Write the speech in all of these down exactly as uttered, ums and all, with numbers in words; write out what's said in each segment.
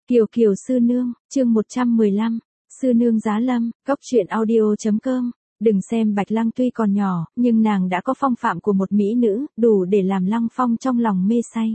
Kiều Kiều Sư Nương, chương một trăm mười lăm, Sư Nương Giá Lâm, Cốc truyện audio chấm com. Đừng xem Bạch Lăng tuy còn nhỏ, nhưng nàng đã có phong phạm của một mỹ nữ, đủ để làm Lăng Phong trong lòng mê say.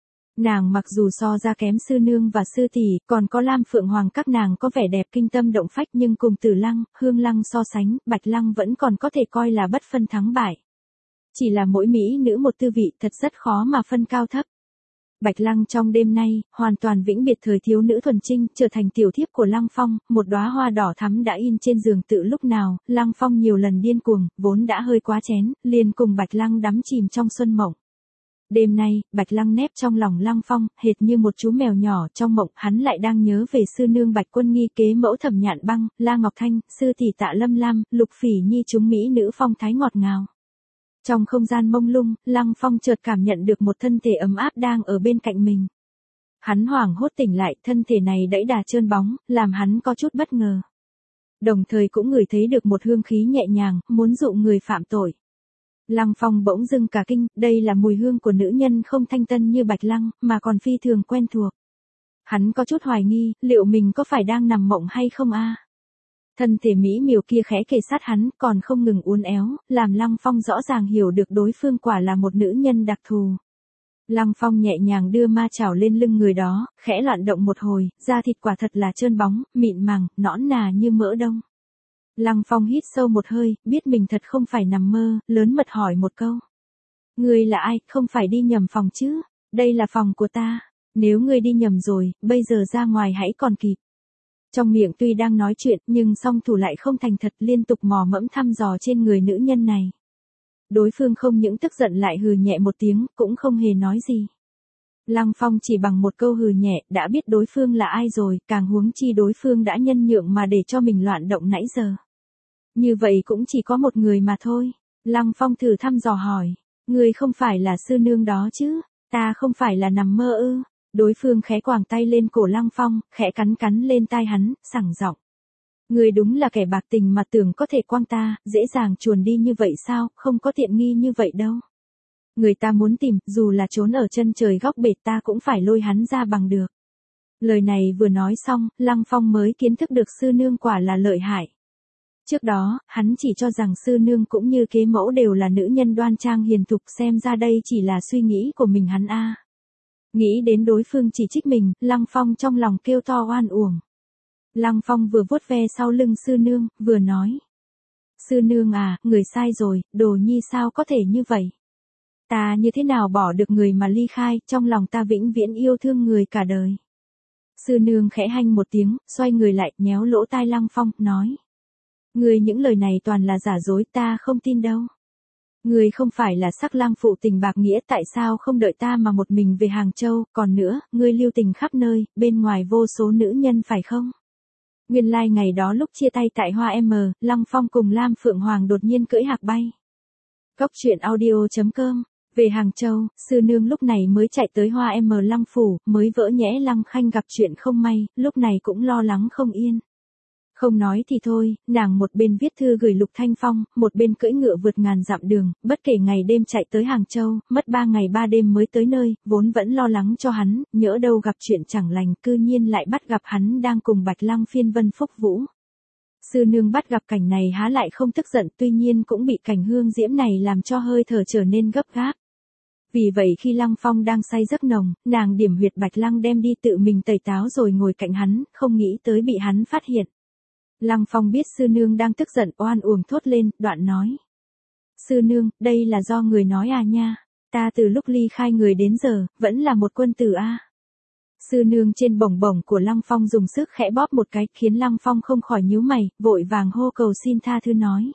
Nàng mặc dù so ra kém Sư Nương và Sư Tỷ, còn có Lam Phượng Hoàng các nàng có vẻ đẹp kinh tâm động phách, nhưng cùng Tử Lăng, Hương Lăng so sánh, Bạch Lăng vẫn còn có thể coi là bất phân thắng bại. Chỉ là mỗi mỹ nữ một tư vị, thật rất khó mà phân cao thấp. Bạch Lăng trong đêm nay, hoàn toàn vĩnh biệt thời thiếu nữ thuần trinh, trở thành tiểu thiếp của Lăng Phong, một đóa hoa đỏ thắm đã in trên giường tự lúc nào, Lăng Phong nhiều lần điên cuồng, vốn đã hơi quá chén, liền cùng Bạch Lăng đắm chìm trong xuân mộng. Đêm nay, Bạch Lăng nép trong lòng Lăng Phong, hệt như một chú mèo nhỏ trong mộng, hắn lại đang nhớ về Sư Nương Bạch Quân Nghi, kế mẫu Thẩm Nhạn Băng, La Ngọc Thanh, Sư Tỷ Tạ Lâm Lam, Lục Phỉ Nhi, chúng mỹ nữ phong thái ngọt ngào. Trong không gian mông lung, Lăng Phong chợt cảm nhận được một thân thể ấm áp đang ở bên cạnh mình. Hắn hoảng hốt tỉnh lại, thân thể này đẫy đà trơn bóng, làm hắn có chút bất ngờ. Đồng thời cũng ngửi thấy được một hương khí nhẹ nhàng, muốn dụ người phạm tội. Lăng Phong bỗng dưng cả kinh, đây là mùi hương của nữ nhân không thanh tân như Bạch Lăng, mà còn phi thường quen thuộc. Hắn có chút hoài nghi, liệu mình có phải đang nằm mộng hay không a? Thân thể mỹ miều kia khẽ kề sát hắn, còn không ngừng uốn éo, làm Lăng Phong rõ ràng hiểu được đối phương quả là một nữ nhân đặc thù. Lăng Phong nhẹ nhàng đưa ma chảo lên lưng người đó, khẽ loạn động một hồi, da thịt quả thật là trơn bóng, mịn màng, nõn nà như mỡ đông. Lăng Phong hít sâu một hơi, biết mình thật không phải nằm mơ, lớn mật hỏi một câu. Ngươi là ai, không phải đi nhầm phòng chứ? Đây là phòng của ta. Nếu ngươi đi nhầm rồi, bây giờ ra ngoài hãy còn kịp. Trong miệng tuy đang nói chuyện, nhưng song thủ lại không thành thật, liên tục mò mẫm thăm dò trên người nữ nhân này. Đối phương không những tức giận lại hừ nhẹ một tiếng, cũng không hề nói gì. Lăng Phong chỉ bằng một câu hừ nhẹ, đã biết đối phương là ai rồi, càng huống chi đối phương đã nhân nhượng mà để cho mình loạn động nãy giờ. Như vậy cũng chỉ có một người mà thôi. Lăng Phong thử thăm dò hỏi, người không phải là Sư Nương đó chứ? Ta không phải là nằm mơ ư? Đối phương khẽ quàng tay lên cổ Lăng Phong, khẽ cắn cắn lên tai hắn, sảng giọng. Người đúng là kẻ bạc tình mà tưởng có thể quăng ta, dễ dàng chuồn đi như vậy sao, không có tiện nghi như vậy đâu. Người ta muốn tìm, dù là trốn ở chân trời góc bể ta cũng phải lôi hắn ra bằng được. Lời này vừa nói xong, Lăng Phong mới kiến thức được Sư Nương quả là lợi hại. Trước đó, hắn chỉ cho rằng Sư Nương cũng như kế mẫu đều là nữ nhân đoan trang hiền thục, xem ra đây chỉ là suy nghĩ của mình hắn a. Nghĩ đến đối phương chỉ trích mình, Lăng Phong trong lòng kêu to oan uổng. Lăng Phong vừa vuốt ve sau lưng Sư Nương, vừa nói. Sư Nương à, người sai rồi, đồ nhi sao có thể như vậy? Ta như thế nào bỏ được người mà ly khai, trong lòng ta vĩnh viễn yêu thương người cả đời. Sư Nương khẽ hanh một tiếng, xoay người lại, nhéo lỗ tai Lăng Phong, nói. Người những lời này toàn là giả dối, ta không tin đâu. Người không phải là sắc lang phụ tình bạc nghĩa, tại sao không đợi ta mà một mình về Hàng Châu, còn nữa, ngươi lưu tình khắp nơi, bên ngoài vô số nữ nhân phải không? Nguyên lai like ngày đó lúc chia tay tại Hoa M, Lăng Phong cùng Lam Phượng Hoàng đột nhiên cưỡi hạc bay. Cốc truyện audio chấm com. Về Hàng Châu, Sư Nương lúc này mới chạy tới Hoa M Lăng Phủ, mới vỡ nhẽ Lăng Khanh gặp chuyện không may, lúc này cũng lo lắng không yên. Không nói thì thôi, nàng một bên viết thư gửi Lục Thanh Phong, một bên cưỡi ngựa vượt ngàn dặm đường, bất kể ngày đêm chạy tới Hàng Châu, mất ba ngày ba đêm mới tới nơi, vốn vẫn lo lắng cho hắn, nhỡ đâu gặp chuyện chẳng lành, cư nhiên lại bắt gặp hắn đang cùng Bạch Lăng phiên vân phúc vũ. Sư Nương bắt gặp cảnh này há lại không tức giận, tuy nhiên cũng bị cảnh hương diễm này làm cho hơi thở trở nên gấp gáp. Vì vậy khi Lăng Phong đang say giấc nồng, nàng điểm huyệt Bạch Lăng đem đi tự mình tẩy táo rồi ngồi cạnh hắn, không nghĩ tới bị hắn phát hiện. Lăng Phong biết Sư Nương đang tức giận, oan uổng thốt lên, đoạn nói. Sư Nương, đây là do người nói à nha, ta từ lúc ly khai người đến giờ, vẫn là một quân tử a. À. Sư Nương trên bổng bổng của Lăng Phong dùng sức khẽ bóp một cái, khiến Lăng Phong không khỏi nhíu mày, vội vàng hô cầu xin tha thứ nói.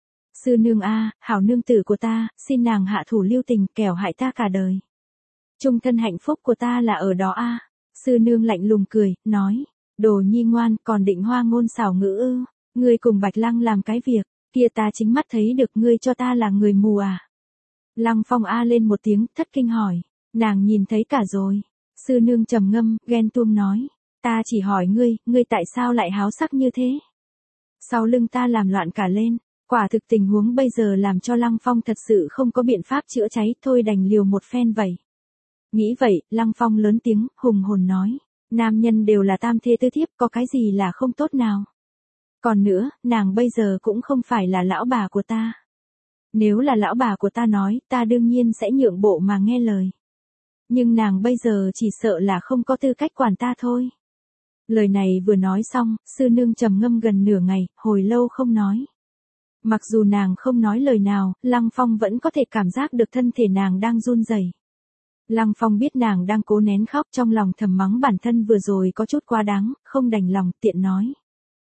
Sư Nương a, à, hảo nương tử của ta, xin nàng hạ thủ lưu tình, kẻo hại ta cả đời. Chung thân hạnh phúc của ta là ở đó a. À. Sư Nương lạnh lùng cười, nói. Đồ nhi ngoan, còn định hoa ngôn xảo ngữ ư? Ngươi cùng Bạch Lăng làm cái việc, kia ta chính mắt thấy được, ngươi cho ta là người mù à? Lăng Phong a lên một tiếng, thất kinh hỏi, nàng nhìn thấy cả rồi. Sư Nương trầm ngâm, ghen tuông nói, ta chỉ hỏi ngươi, ngươi tại sao lại háo sắc như thế? Sau lưng ta làm loạn cả lên, quả thực tình huống bây giờ làm cho Lăng Phong thật sự không có biện pháp chữa cháy, thôi đành liều một phen vậy. Nghĩ vậy, Lăng Phong lớn tiếng, hùng hồn nói. Nam nhân đều là tam thê tứ thiếp, có cái gì là không tốt nào. Còn nữa, nàng bây giờ cũng không phải là lão bà của ta. Nếu là lão bà của ta nói, ta đương nhiên sẽ nhượng bộ mà nghe lời. Nhưng nàng bây giờ chỉ sợ là không có tư cách quản ta thôi. Lời này vừa nói xong, sư nương trầm ngâm gần nửa ngày, hồi lâu không nói. Mặc dù nàng không nói lời nào, Lăng Phong vẫn có thể cảm giác được thân thể nàng đang run rẩy. Lăng Phong biết nàng đang cố nén khóc, trong lòng thầm mắng bản thân vừa rồi có chút quá đáng, không đành lòng, tiện nói.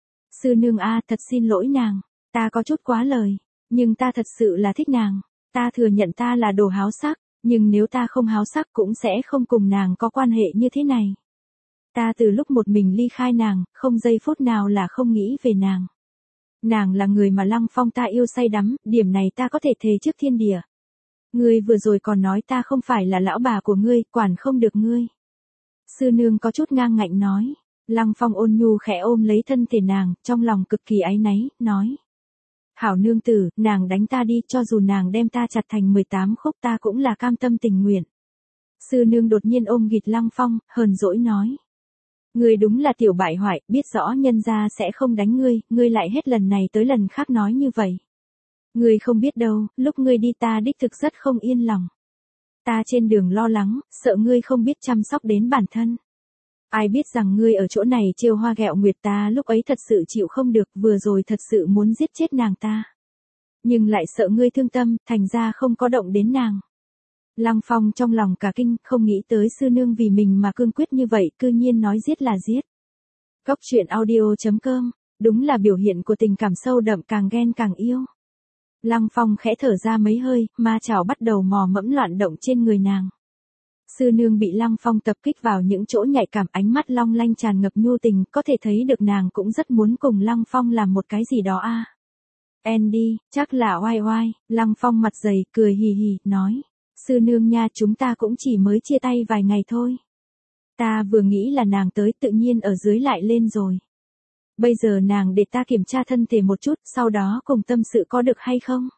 Sư nương a, thật xin lỗi nàng, ta có chút quá lời, nhưng ta thật sự là thích nàng, ta thừa nhận ta là đồ háo sắc, nhưng nếu ta không háo sắc cũng sẽ không cùng nàng có quan hệ như thế này. Ta từ lúc một mình ly khai nàng, không giây phút nào là không nghĩ về nàng. Nàng là người mà Lăng Phong ta yêu say đắm, điểm này ta có thể thề trước thiên địa. Ngươi vừa rồi còn nói ta không phải là lão bà của ngươi, quản không được ngươi. Sư nương có chút ngang ngạnh nói. Lăng Phong ôn nhu khẽ ôm lấy thân thể nàng, trong lòng cực kỳ áy náy, nói. Hảo nương tử, nàng đánh ta đi, cho dù nàng đem ta chặt thành mười tám khúc ta cũng là cam tâm tình nguyện. Sư nương đột nhiên ôm ghịt Lăng Phong, hờn dỗi nói. Ngươi đúng là tiểu bại hoại, biết rõ nhân gia sẽ không đánh ngươi, ngươi lại hết lần này tới lần khác nói như vậy. Ngươi không biết đâu, lúc ngươi đi ta đích thực rất không yên lòng. Ta trên đường lo lắng, sợ ngươi không biết chăm sóc đến bản thân. Ai biết rằng ngươi ở chỗ này trêu hoa ghẹo nguyệt, ta lúc ấy thật sự chịu không được, vừa rồi thật sự muốn giết chết nàng ta. Nhưng lại sợ ngươi thương tâm, thành ra không có động đến nàng. Lăng Phong trong lòng cả kinh, không nghĩ tới sư nương vì mình mà cương quyết như vậy, cư nhiên nói giết là giết. Cốc truyện audio chấm com, đúng là biểu hiện của tình cảm sâu đậm, càng ghen càng yêu. Lăng Phong khẽ thở ra mấy hơi, ma chảo bắt đầu mò mẫm loạn động trên người nàng. Sư nương bị Lăng Phong tập kích vào những chỗ nhạy cảm, ánh mắt long lanh tràn ngập nhu tình, có thể thấy được nàng cũng rất muốn cùng Lăng Phong làm một cái gì đó a. À. Andy, chắc là oai oai, Lăng Phong mặt dày, cười hì hì, nói. Sư nương nha, chúng ta cũng chỉ mới chia tay vài ngày thôi. Ta vừa nghĩ là nàng tới tự nhiên ở dưới lại lên rồi. Bây giờ nàng để ta kiểm tra thân thể một chút, sau đó cùng tâm sự có được hay không?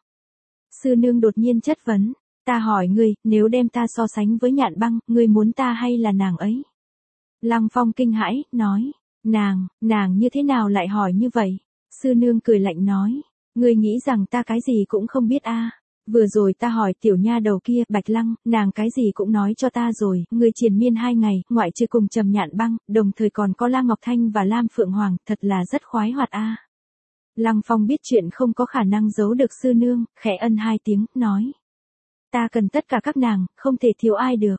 Sư nương đột nhiên chất vấn. Ta hỏi ngươi, nếu đem ta so sánh với Nhạn Băng, ngươi muốn ta hay là nàng ấy? Lăng Phong kinh hãi, nói. Nàng, nàng như thế nào lại hỏi như vậy? Sư nương cười lạnh nói. Ngươi nghĩ rằng ta cái gì cũng không biết a? À? Vừa rồi ta hỏi tiểu nha đầu kia, Bạch Lăng, nàng cái gì cũng nói cho ta rồi, ngươi triền miên hai ngày, ngoại trừ cùng Trầm Nhạn Băng, đồng thời còn có Lam Ngọc Thanh và Lam Phượng Hoàng, thật là rất khoái hoạt a. À. Lăng Phong biết chuyện không có khả năng giấu được sư nương, khẽ ân hai tiếng, nói. Ta cần tất cả các nàng, không thể thiếu ai được.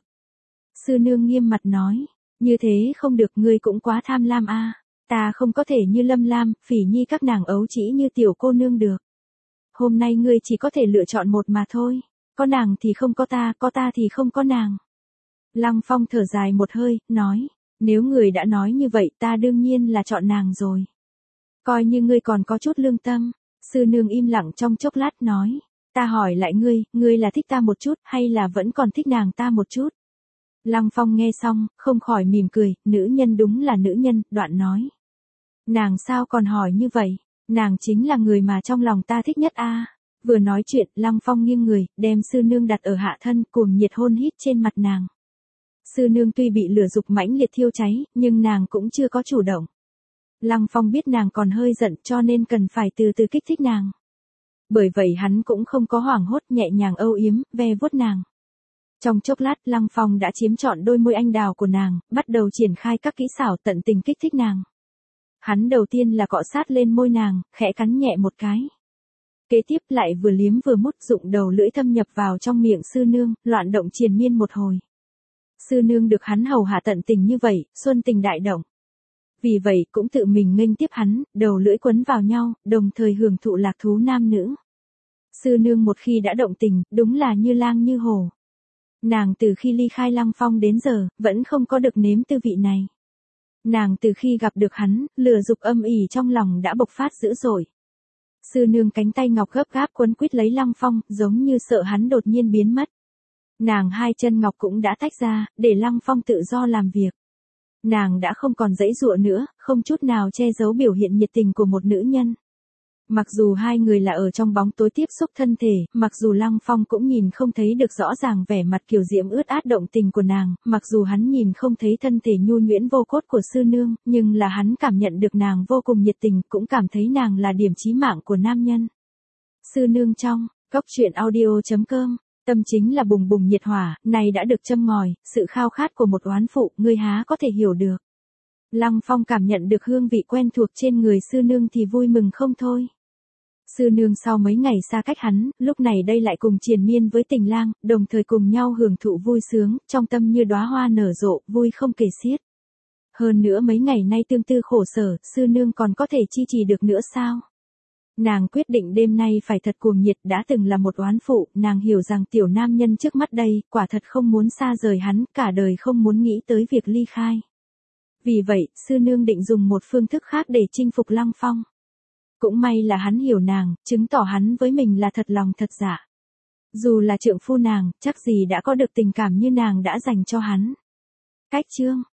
Sư nương nghiêm mặt nói, như thế không được, ngươi cũng quá tham lam a. À. Ta không có thể như Lâm Lam, Phỉ Nhi các nàng ấu trĩ như tiểu cô nương được. Hôm nay ngươi chỉ có thể lựa chọn một mà thôi, có nàng thì không có ta, có ta thì không có nàng. Lăng Phong thở dài một hơi, nói, nếu người đã nói như vậy ta đương nhiên là chọn nàng rồi. Coi như ngươi còn có chút lương tâm. Sư nương im lặng trong chốc lát nói, ta hỏi lại ngươi, ngươi là thích ta một chút hay là vẫn còn thích nàng ta một chút? Lăng Phong nghe xong, không khỏi mỉm cười, nữ nhân đúng là nữ nhân, đoạn nói. Nàng sao còn hỏi như vậy? Nàng chính là người mà trong lòng ta thích nhất a. À. Vừa nói chuyện, Lăng Phong nghiêng người, đem sư nương đặt ở hạ thân, cuồng nhiệt hôn hít trên mặt nàng. Sư nương tuy bị lửa dục mãnh liệt thiêu cháy, nhưng nàng cũng chưa có chủ động. Lăng Phong biết nàng còn hơi giận, cho nên cần phải từ từ kích thích nàng. Bởi vậy hắn cũng không có hoảng hốt, nhẹ nhàng âu yếm, ve vuốt nàng. Trong chốc lát, Lăng Phong đã chiếm trọn đôi môi anh đào của nàng, bắt đầu triển khai các kỹ xảo tận tình kích thích nàng. Hắn đầu tiên là cọ sát lên môi nàng, khẽ cắn nhẹ một cái. Kế tiếp lại vừa liếm vừa mút, dụng đầu lưỡi thâm nhập vào trong miệng sư nương, loạn động triền miên một hồi. Sư nương được hắn hầu hạ tận tình như vậy, xuân tình đại động. Vì vậy cũng tự mình nghênh tiếp hắn, đầu lưỡi quấn vào nhau, đồng thời hưởng thụ lạc thú nam nữ. Sư nương một khi đã động tình, đúng là như lang như hổ. Nàng từ khi ly khai Lăng Phong đến giờ, vẫn không có được nếm tư vị này. Nàng từ khi gặp được hắn, lửa dục âm ỉ trong lòng đã bộc phát dữ dội. Sư nương cánh tay ngọc gấp gáp quấn quýt lấy Lăng Phong, giống như sợ hắn đột nhiên biến mất. Nàng hai chân ngọc cũng đã tách ra, để Lăng Phong tự do làm việc. Nàng đã không còn giãy giụa nữa, không chút nào che giấu biểu hiện nhiệt tình của một nữ nhân. Mặc dù hai người là ở trong bóng tối tiếp xúc thân thể, mặc dù Lăng Phong cũng nhìn không thấy được rõ ràng vẻ mặt kiều diễm ướt át động tình của nàng, mặc dù hắn nhìn không thấy thân thể nhu nhuyễn vô cốt của sư nương, nhưng là hắn cảm nhận được nàng vô cùng nhiệt tình, cũng cảm thấy nàng là điểm chí mạng của nam nhân. Sư nương trong, Cốc Truyện Audio chấm com, tâm chính là bùng bùng nhiệt hỏa, này đã được châm ngòi, sự khao khát của một oán phụ, ngươi há có thể hiểu được. Lăng Phong cảm nhận được hương vị quen thuộc trên người sư nương thì vui mừng không thôi. Sư nương sau mấy ngày xa cách hắn, lúc này đây lại cùng triền miên với tình lang, đồng thời cùng nhau hưởng thụ vui sướng, trong tâm như đóa hoa nở rộ, vui không kể xiết. Hơn nữa mấy ngày nay tương tư khổ sở, sư nương còn có thể chi trì được nữa sao? Nàng quyết định đêm nay phải thật cuồng nhiệt, đã từng là một oán phụ, nàng hiểu rằng tiểu nam nhân trước mắt đây, quả thật không muốn xa rời hắn, cả đời không muốn nghĩ tới việc ly khai. Vì vậy, sư nương định dùng một phương thức khác để chinh phục Lăng Phong. Cũng may là hắn hiểu nàng, chứng tỏ hắn với mình là thật lòng thật dạ. Dù là trượng phu nàng, chắc gì đã có được tình cảm như nàng đã dành cho hắn. Cách chương